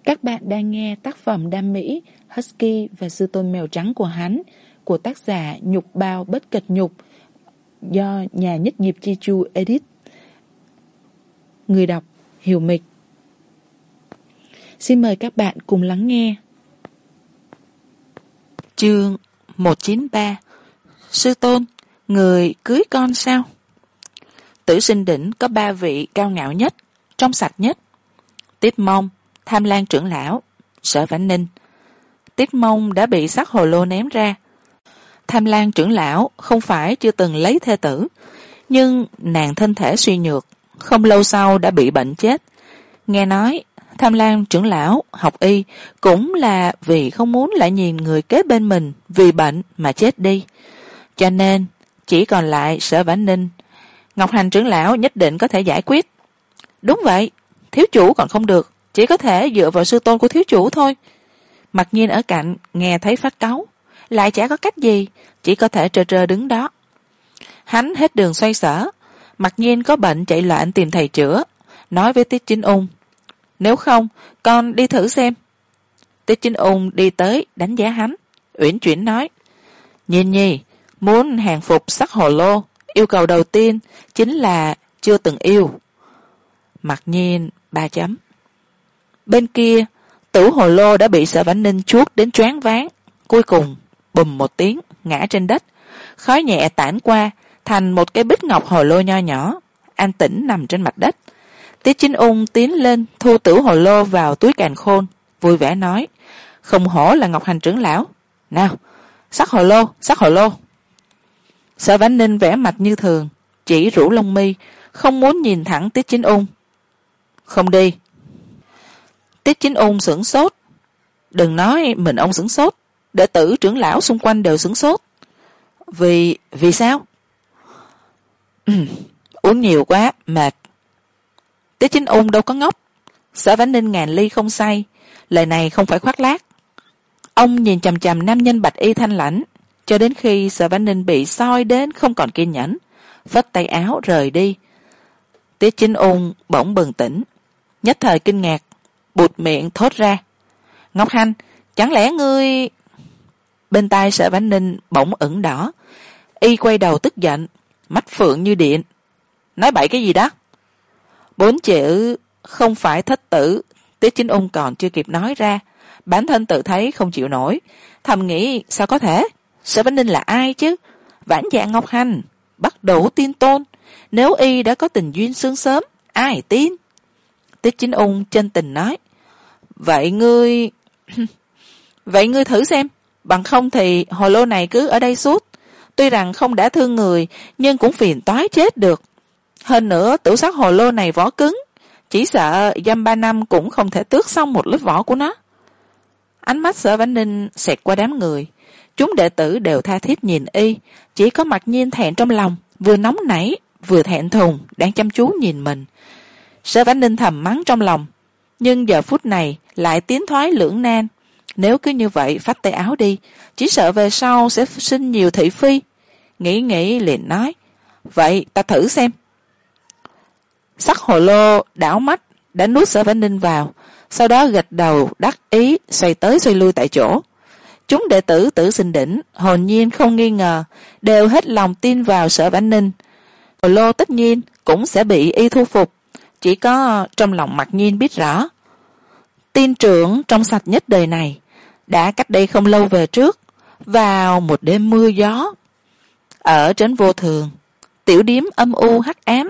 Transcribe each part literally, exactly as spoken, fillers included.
Các bạn đang nghe tác phẩm đam mỹ Husky và sư tôn mèo trắng của hắn của tác giả Nhục Bao Bất Kịch Nhục do nhà nhất nghiệp Chi Chu edit. Người đọc Hiểu Mịch. Xin mời các bạn cùng lắng nghe. Chương một chín ba. Sư tôn, người cưới con sao? Tử Sinh Đỉnh có ba vị cao ngạo nhất, trong sạch nhất: Tiết Mông, Tham Lang trưởng lão, Sở Vãn Ninh. Tiết Mông đã bị sắc hồ lô ném ra. Tham Lang trưởng lão không phải chưa từng lấy thê tử, nhưng nàng thân thể suy nhược, không lâu sau đã bị bệnh chết. Nghe nói Tham Lang trưởng lão học y cũng là vì không muốn lại nhìn người kế bên mình vì bệnh mà chết đi, cho nên chỉ còn lại Sở Vãn Ninh. Ngọc Hành trưởng lão nhất định có thể giải quyết. Đúng vậy, thiếu chủ còn không được, chỉ có thể dựa vào sư tôn của thiếu chủ thôi. Mặc Nhiên ở cạnh nghe thấy phát cáu, lại chả có cách gì, chỉ có thể trơ trơ đứng đó. Hắn hết đường xoay sở. Mặc Nhiên có bệnh chạy loạn tìm thầy chữa, nói với Tiết Chính Ung: nếu không con đi thử xem. Tiết Chính Ung đi tới đánh giá hắn, uyển chuyển nói: Nhiên nhi muốn hàng phục sắc hồ lô, yêu cầu đầu tiên chính là chưa từng yêu. Mặc Nhiên ba chấm. Bên kia Tử hồ lô đã bị Sở Vãn Ninh chuốt đến choáng váng, cuối cùng bùm một tiếng ngã trên đất, khói nhẹ tản qua thành một cái bích ngọc hồ lô nho nhỏ, an tĩnh nằm trên mặt đất. Tiết Chính Ung tiến lên thu Tử hồ lô vào túi càn khôn, vui vẻ nói: không hổ là Ngọc Hành trưởng lão, nào, sắc hồ lô, sắc hồ lô. Sở Vãn Ninh vẻ mặt như thường, chỉ rũ lông mi, không muốn nhìn thẳng Tiết Chính Ung. Không đi. Tiết Chính Ung sửng sốt. Đừng nói mình ông sửng sốt, đệ tử trưởng lão xung quanh đều sửng sốt. Vì, vì sao? Uống nhiều quá, mệt. Tiết Chính Ung đâu có ngốc. Sở Vãn Ninh ngàn ly không say, lời này không phải khoác lác. Ông nhìn chằm chằm nam nhân bạch y thanh lãnh, cho đến khi Sở Vãn Ninh bị soi đến không còn kiên nhẫn, phất tay áo rời đi. Tiết Chính Ung bỗng bừng tỉnh, nhất thời kinh ngạc, bụt miệng thốt ra: Ngọc Hành, chẳng lẽ ngươi... Bên tai Sở Vãn Ninh bỗng ửng đỏ, y quay đầu tức giận, mắt phượng như điện. Nói bậy cái gì đó? Bốn chữ không phải thất tử Tiết Chính Ung còn chưa kịp nói ra, bản thân tự thấy không chịu nổi, thầm nghĩ sao có thể, Sở Vãn Ninh là ai chứ? Vãn Dạ Ngọc Hành, bắt đủ tin tôn, nếu y đã có tình duyên sương sớm, ai tin? Tiết Chính Ung chân tình nói: vậy ngươi vậy ngươi thử xem, bằng không thì hồ lô này cứ ở đây suốt, tuy rằng không đã thương người nhưng cũng phiền toái chết được. Hơn nữa tử sắc hồ lô này vỏ cứng, chỉ sợ dăm ba năm cũng không thể tước xong một lớp vỏ của nó. Ánh mắt Sở Vãn Ninh xẹt qua đám người, chúng đệ tử đều tha thiết nhìn y, chỉ có Mặc Nhiên thẹn trong lòng, vừa nóng nảy vừa thẹn thùng đang chăm chú nhìn mình. Sở Vãn Ninh thầm mắng trong lòng, nhưng giờ phút này lại tiến thoái lưỡng nan. Nếu cứ như vậy phách tay áo đi, chỉ sợ về sau sẽ sinh nhiều thị phi. Nghĩ nghĩ liền nói: vậy ta thử xem. Sắc hồ lô đảo mắt đã nuốt Sở Vãn Ninh vào, sau đó gật đầu đắc ý xoay tới xoay lui tại chỗ. Chúng đệ tử Tử Sinh Đỉnh hồn nhiên không nghi ngờ, đều hết lòng tin vào Sở Vãn Ninh. Hồ lô tất nhiên cũng sẽ bị y thu phục, chỉ có trong lòng Mặc Nhiên biết rõ. Tiên trưởng trong sạch nhất đời này đã cách đây không lâu về trước, vào một đêm mưa gió, ở trấn Vô Thường, tiểu điếm âm u hắc ám,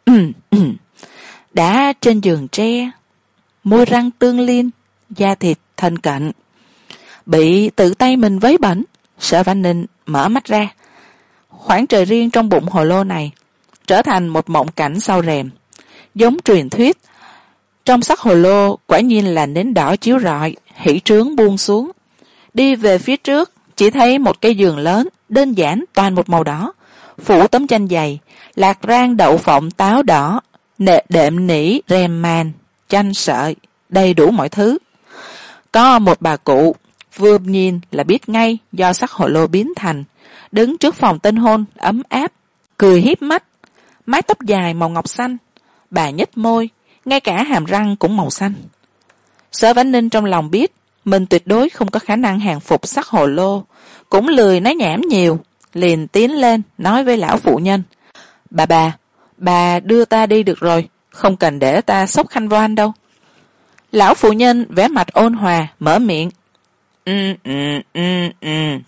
đã trên giường tre, môi răng tương liên, da thịt thân cận, bị tự tay mình vấy bẩn. Sở Vãn Ninh mở mắt ra, khoảng trời riêng trong bụng hồ lô này trở thành một mộng cảnh sau rèm, giống truyền thuyết. Trong sắc hồ lô quả nhiên là nến đỏ chiếu rọi, hỷ trướng buông xuống. Đi về phía trước chỉ thấy một cái giường lớn, đơn giản toàn một màu đỏ, phủ tấm tranh dày, lạc rang đậu phộng táo đỏ, nệ đệm nỉ rèm màn, tranh sợi, đầy đủ mọi thứ. Có một bà cụ, vừa nhìn là biết ngay do sắc hồ lô biến thành, đứng trước phòng tân hôn ấm áp, cười híp mắt, mái tóc dài màu ngọc xanh, bà nhếch môi, ngay cả hàm răng cũng màu xanh. Sở Vãn Ninh trong lòng biết mình tuyệt đối không có khả năng hàng phục sắc hồ lô, cũng lười nói nhảm nhiều, liền tiến lên nói với lão phụ nhân: bà bà bà đưa ta đi được rồi, không cần để ta xốc khăn voan đâu. Lão phụ nhân vẻ mặt ôn hòa mở miệng: ừ ừ ừ ừ.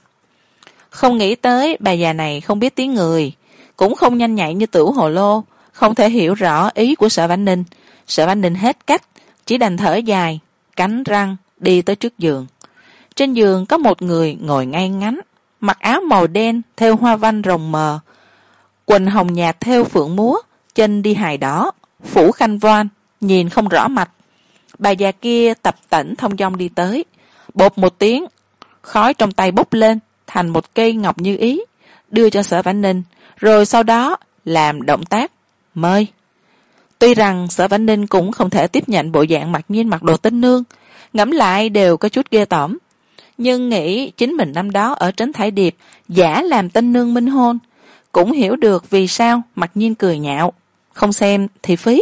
Không nghĩ tới bà già này không biết tiếng người, cũng không nhanh nhạy như Tửu Hồ Lô, không thể hiểu rõ ý của Sở Vãn Ninh. Sở Vãn Ninh hết cách, chỉ đành thở dài, cắn răng đi tới trước giường. Trên giường có một người ngồi ngay ngắn, mặc áo màu đen thêu hoa văn rồng mờ, quần hồng nhạt thêu phượng múa, chân đi hài đỏ, phủ khăn voan, nhìn không rõ mặt. Bà già kia tập tễnh thong dong đi tới, bột một tiếng, khói trong tay bốc lên thành một cây ngọc như ý, đưa cho Sở Vãn Ninh, rồi sau đó làm động tác mời. Tuy rằng Sở Vãn Ninh cũng không thể tiếp nhận bộ dạng mặc nhiên mặc đồ tinh nương, ngẫm lại đều có chút ghê tởm, nhưng nghĩ chính mình năm đó ở Trấn Thải Điệp giả làm tinh nương minh hôn, cũng hiểu được vì sao mặc nhiên cười nhạo, không xem thì phí.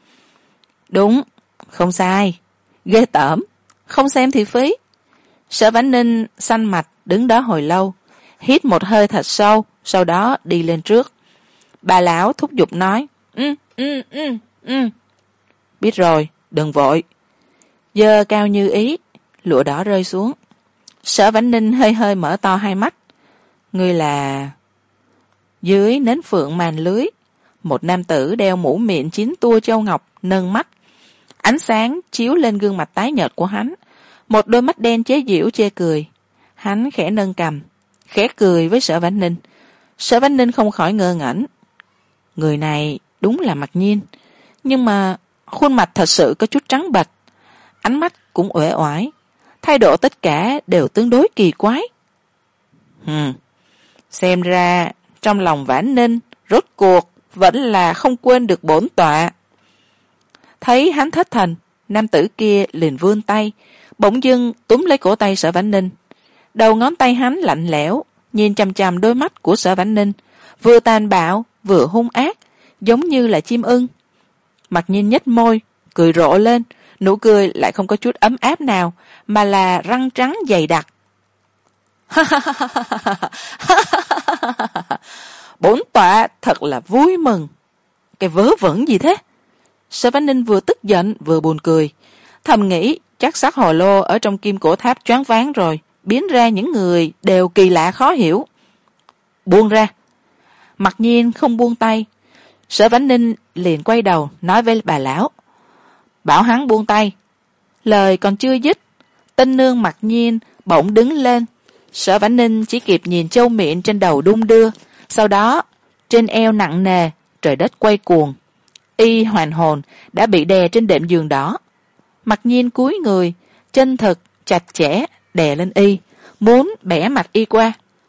Đúng, không sai, ghê tởm, không xem thì phí. Sở Vãn Ninh xanh mặt đứng đó hồi lâu, hít một hơi thật sâu, sau đó đi lên trước. Bà lão thúc giục nói: ừ ừ ừ ừ biết rồi, đừng vội. Giơ cao như ý, lụa đỏ rơi xuống. Sở Vãn Ninh hơi hơi mở to hai mắt. Ngươi là... Dưới nến phượng màn lưới, một nam tử đeo mũ miệng chín tua châu ngọc nâng mắt, ánh sáng chiếu lên gương mặt tái nhợt của hắn, một đôi mắt đen chế giễu chê cười. Hắn khẽ nâng cằm, khẽ cười với Sở Vãn Ninh. Sở Vãn Ninh không khỏi ngơ ngẩn. Người này đúng là Mặc Nhiên, nhưng mà khuôn mặt thật sự có chút trắng bệch, ánh mắt cũng uể oải, thái độ tất cả đều tương đối kỳ quái. Hừm, xem ra trong lòng Vãn Ninh rốt cuộc vẫn là không quên được bổn tọa. Thấy hắn thất thần, nam tử kia liền vươn tay, bỗng dưng túm lấy cổ tay Sở Vãn Ninh. Đầu ngón tay hắn lạnh lẽo, nhìn chằm chằm đôi mắt của Sở Vãn Ninh, vừa tàn bạo vừa hung ác, giống như là chim ưng. Mặc Nhiên nhếch môi cười rộ lên, nụ cười lại không có chút ấm áp nào, mà là răng trắng dày đặc. Bổn tọa thật là vui mừng. Cái vớ vẩn gì thế? Sở Vãn Ninh vừa tức giận vừa buồn cười, thầm nghĩ chắc sắc hồ lô ở trong kim cổ tháp choáng váng rồi, biến ra những người đều kỳ lạ khó hiểu. Buông ra. Mặc Nhiên không buông tay. Sở Vãn Ninh liền quay đầu nói với bà lão: bảo hắn buông tay. Lời còn chưa dứt, tinh nương Mặc Nhiên bỗng đứng lên. Sở Vãn Ninh chỉ kịp nhìn châu miệng trên đầu đung đưa, sau đó trên eo nặng nề, trời đất quay cuồng. Y hoàn hồn đã bị đè trên đệm giường đỏ. Mặc Nhiên cúi người, chân thực chặt chẽ đè lên y, muốn bẻ mặt y qua.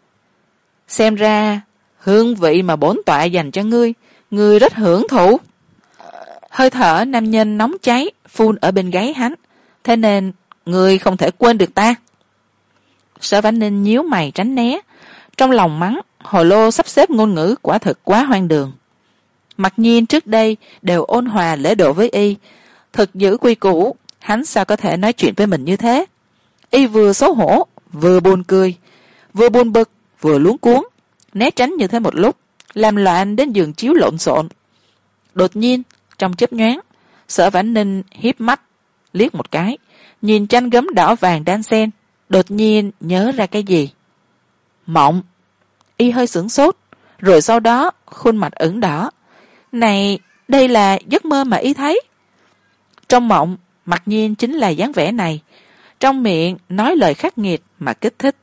Xem ra hương vị mà bổn tọa dành cho ngươi, ngươi rất hưởng thụ. Hơi thở nam nhân nóng cháy phun ở bên gáy hắn, thế nên ngươi không thể quên được ta. Sở Vãn Ninh nhíu mày tránh né, trong lòng mắng hồ lô sắp xếp ngôn ngữ quả thực quá hoang đường. Mặc nhiên trước đây đều ôn hòa lễ độ với y, thực giữ quy củ, hắn sao có thể nói chuyện với mình như thế. Y vừa xấu hổ vừa buồn cười, vừa buồn bực vừa luống cuống, né tránh như thế một lúc, làm loạn đến giường chiếu lộn xộn. Đột nhiên trong chớp nhoáng, Sở Vãn Ninh híp mắt liếc một cái, nhìn tranh gấm đỏ vàng đan xen, đột nhiên nhớ ra cái gì. Mộng. Y hơi sửng sốt, rồi sau đó khuôn mặt ửng đỏ. Này, đây là giấc mơ mà y thấy. Trong mộng, Mặc Nhiên chính là dáng vẻ này, trong miệng nói lời khắc nghiệt mà kích thích.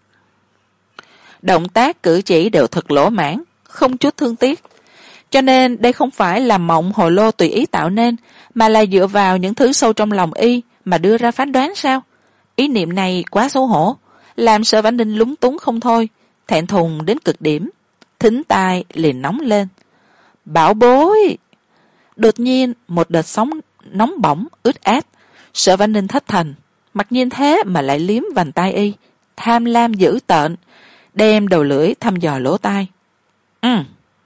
Động tác cử chỉ đều thật lỗ mãn, không chút thương tiếc. Cho nên đây không phải là mộng hồ lô tùy ý tạo nên, mà là dựa vào những thứ sâu trong lòng y mà đưa ra phán đoán sao? Ý niệm này quá xấu hổ, làm Sở Vãn Ninh lúng túng không thôi, thẹn thùng đến cực điểm, thính tai liền nóng lên. Bảo bối! Đột nhiên một đợt sóng nóng bỏng ướt át, Sở Vãn Ninh thất thần, Mặc nhiên thế mà lại liếm vành tai y, tham lam dữ tợn, đem đầu lưỡi thăm dò lỗ tai. Ừ.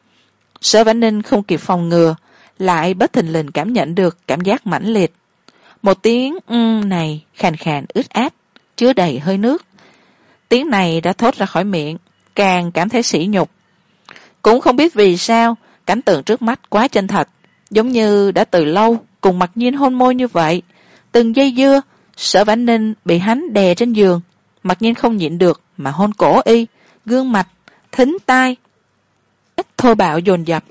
Sở Vãn Ninh không kịp phòng ngừa, lại bất thình lình cảm nhận được cảm giác mãnh liệt. Một tiếng um này khàn khàn ướt át, chứa đầy hơi nước. Tiếng này đã thốt ra khỏi miệng, càng cảm thấy sỉ nhục. Cũng không biết vì sao, cảnh tượng trước mắt quá chân thật, giống như đã từ lâu cùng Mặc Nhiên hôn môi như vậy. Từng giây dưa, Sở Vãn Ninh bị hắn đè trên giường, Mặc Nhiên không nhịn được mà hôn cổ y, gương mặt, thính tai, thô bạo dồn dập.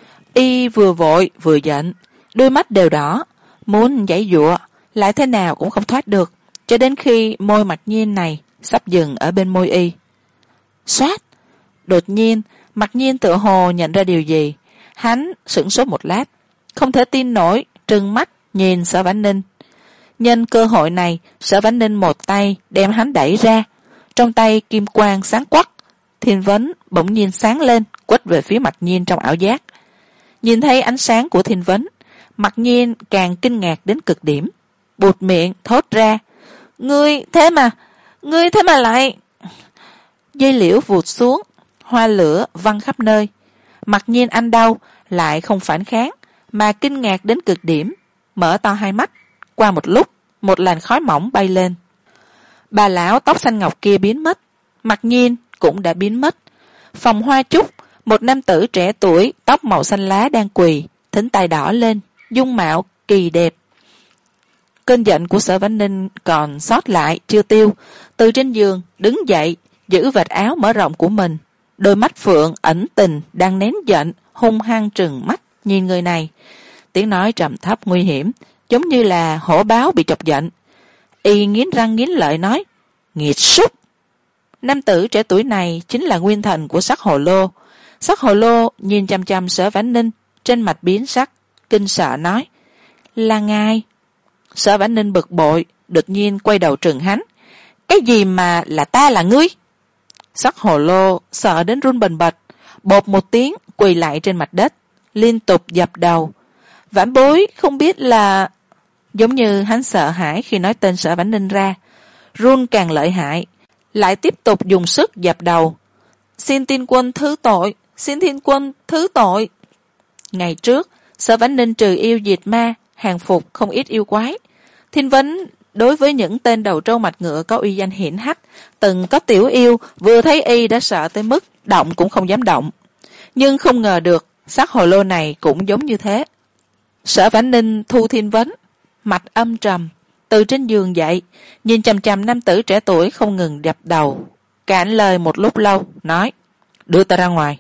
Y vừa vội vừa giận, đôi mắt đều đỏ, muốn giãy giụa lại thế nào cũng không thoát được, cho đến khi môi Mặc Nhiên này sắp dừng ở bên môi y. Xoát! Đột nhiên, Mặc Nhiên tựa hồ nhận ra điều gì. Hắn sửng sốt một lát, không thể tin nổi, trừng mắt nhìn Sở Vãn Ninh. Nhân cơ hội này, Sở Vãn Ninh một tay đem hắn đẩy ra, trong tay kim quang sáng quắc. Thiên vấn bỗng nhiên sáng lên, quất về phía Mặc Nhiên trong ảo giác. Nhìn thấy ánh sáng của thiên vấn, Mặc Nhiên càng kinh ngạc đến cực điểm, buột miệng thốt ra: Ngươi thế mà, ngươi thế mà lại... Dây liễu vụt xuống, hoa lửa văng khắp nơi. Mặc Nhiên anh đau, lại không phản kháng, mà kinh ngạc đến cực điểm, mở to hai mắt. Qua một lúc, một làn khói mỏng bay lên. Bà lão tóc xanh ngọc kia biến mất, Mặc Nhiên cũng đã biến mất. Phòng hoa trúc, một nam tử trẻ tuổi, tóc màu xanh lá đang quỳ, thính tai đỏ lên, dung mạo kỳ đẹp. Cơn giận của Sở Vãn Ninh còn sót lại chưa tiêu, từ trên giường đứng dậy, giữ vạt áo mở rộng của mình. Đôi mắt phượng ẩn tình đang nén giận, hung hăng trừng mắt nhìn người này. Tiếng nói trầm thấp nguy hiểm, giống như là hổ báo bị chọc giận. Y nghiến răng nghiến lợi nói: Nghiệt súc! Nam tử trẻ tuổi này chính là nguyên thần của Sắc Hồ Lô. Sắc Hồ Lô nhìn chăm chăm Sở Vãn Ninh, trên mặt biến sắc, kinh sợ nói: Là ngài? Sở Vãn Ninh bực bội, đột nhiên quay đầu trừng hắn: Cái gì mà là ta là ngươi? Sắc Hồ Lô sợ đến run bần bật, bột một tiếng quỳ lại trên mặt đất, liên tục dập đầu. Vãn bối không biết là... Giống như hắn sợ hãi khi nói tên Sở Vãn Ninh ra, run càng lợi hại, lại tiếp tục dùng sức dập đầu. Xin tiên quân thứ tội, xin thiên quân thứ tội. Ngày trước, Sở Vãn Ninh trừ yêu diệt ma, hàng phục không ít yêu quái. Thiên vấn đối với những tên đầu trâu mặt ngựa có uy danh hiển hách, từng có tiểu yêu, vừa thấy y đã sợ tới mức động cũng không dám động. Nhưng không ngờ được, Sắc Hồ Lô này cũng giống như thế. Sở Vãn Ninh thu thiên vấn, mặt âm trầm, từ trên giường dậy, nhìn chằm chằm nam tử trẻ tuổi không ngừng đập đầu, cạn lời một lúc lâu, nói: Đưa ta ra ngoài.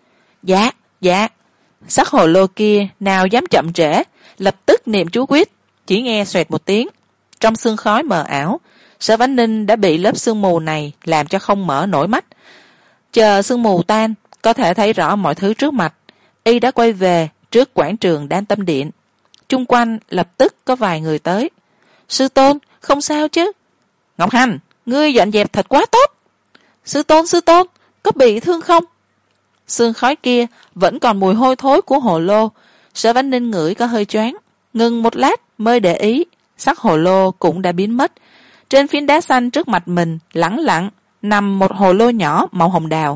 Dạ, dạ. Sắc Hồ Lô kia nào dám chậm trễ, lập tức niệm chú quyết, chỉ nghe xoẹt một tiếng. Trong sương khói mờ ảo, Sở Vãn Ninh đã bị lớp sương mù này làm cho không mở nổi mắt. Chờ sương mù tan, có thể thấy rõ mọi thứ trước mặt. Y đã quay về trước quảng trường Đan Tâm Điện. Chung quanh lập tức có vài người tới. Sư tôn, không sao chứ? Ngọc Hành, ngươi dọn dẹp thật quá tốt. Sư tôn, sư tôn, có bị thương không? Sương khói kia vẫn còn mùi hôi thối của hồ lô. Sở Vãn Ninh ngửi có hơi choáng, ngừng một lát mới để ý, sắc hồ lô cũng đã biến mất. Trên phiến đá xanh trước mặt mình lẳng lặng nằm một hồ lô nhỏ màu hồng đào.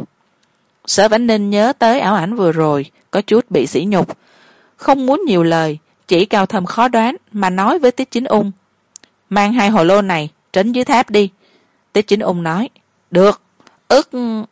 Sở Vãn Ninh nhớ tới ảo ảnh vừa rồi, có chút bị sỉ nhục, không muốn nhiều lời, chỉ cao thâm khó đoán mà nói với Tiết Chính Ung: Mang hai hồ lô này trấn dưới tháp đi. Tiết Chính Ung nói: Được. Ức...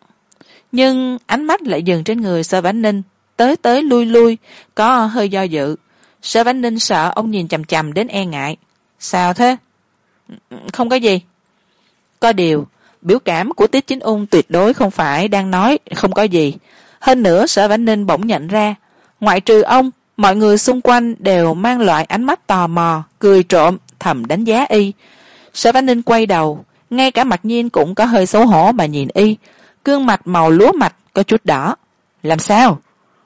Nhưng ánh mắt lại dừng trên người Sở Vãn Ninh, tới tới lui lui, có hơi do dự. Sở Vãn Ninh sợ ông nhìn chằm chằm đến e ngại. Sao thế? Không có gì. Có điều, biểu cảm của Tiết Chính Ung tuyệt đối không phải đang nói không có gì. Hơn nữa Sở Vãn Ninh bỗng nhận ra, ngoại trừ ông, mọi người xung quanh đều mang loại ánh mắt tò mò, cười trộm, thầm đánh giá y. Sở Vãn Ninh quay đầu, ngay cả Mặc Nhiên cũng có hơi xấu hổ mà nhìn y, gương mặt màu lúa mạch có chút đỏ. Làm sao?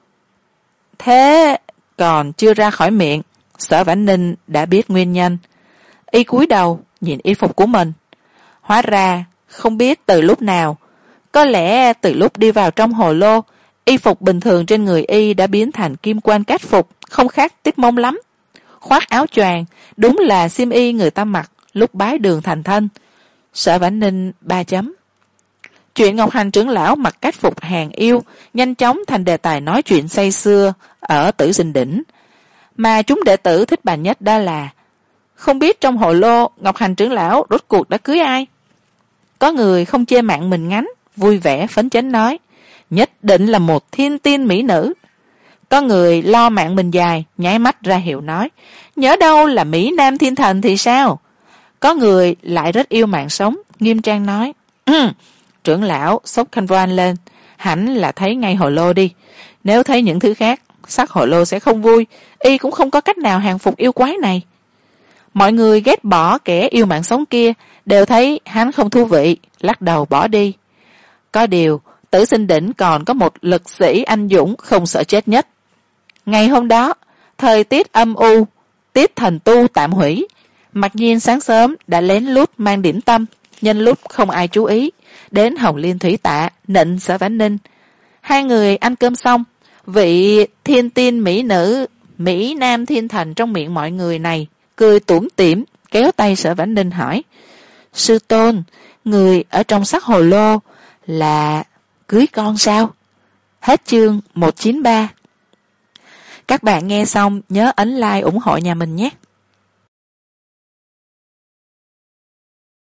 Thế còn chưa ra khỏi miệng, Sở Vãn Ninh đã biết nguyên nhân. Y cúi đầu nhìn y phục của mình. Hóa ra không biết từ lúc nào, có lẽ từ lúc đi vào trong hồ lô, y phục bình thường trên người y đã biến thành kim quan cát phục, không khác Tiếp Mông lắm. Khoác áo choàng, đúng là xiêm y người ta mặc lúc bái đường thành thân. Sở Vãn Ninh ba chấm. Chuyện Ngọc Hành trưởng lão mặc cát phục hàng yêu nhanh chóng thành đề tài nói chuyện say sưa ở Tử Sinh Đỉnh, mà chúng đệ tử thích bàn nhất đó là: không biết trong hồ lô Ngọc Hành trưởng lão rốt cuộc đã cưới ai. Có người không chê mạng mình ngắn, vui vẻ phấn chấn nói, nhất định là một thiên tiên mỹ nữ. Có người lo mạng mình dài, nháy mắt ra hiệu nói, nhớ đâu là Mỹ Nam thiên thần thì sao. Có người lại rất yêu mạng sống, nghiêm trang nói, ừ, trưởng lão xốc khăn voan lên, hẳn là thấy ngay hồ lô đi. Nếu thấy những thứ khác, sắc hồ lô sẽ không vui, y cũng không có cách nào hàng phục yêu quái này. Mọi người ghét bỏ kẻ yêu mạng sống kia, đều thấy hắn không thú vị, lắc đầu bỏ đi. Có điều, Tử Sinh Đỉnh còn có một lực sĩ anh dũng không sợ chết nhất. Ngày hôm đó, thời tiết âm u, tiết thần tu tạm hủy. Mặc nhiên sáng sớm đã lén lút mang điểm tâm, nhân lúc không ai chú ý, đến Hồng Liên Thủy Tạ, nịnh Sở Vãn Ninh. Hai người ăn cơm xong, vị thiên tiên mỹ nữ, Mỹ Nam thiên thần trong miệng mọi người này, cười tủm tỉm, kéo tay Sở Vãn Ninh hỏi, sư tôn, người ở trong sắc hồ lô là cưới con sao? Hết chương một chín ba. Các bạn nghe xong nhớ ấn like ủng hộ nhà mình nhé.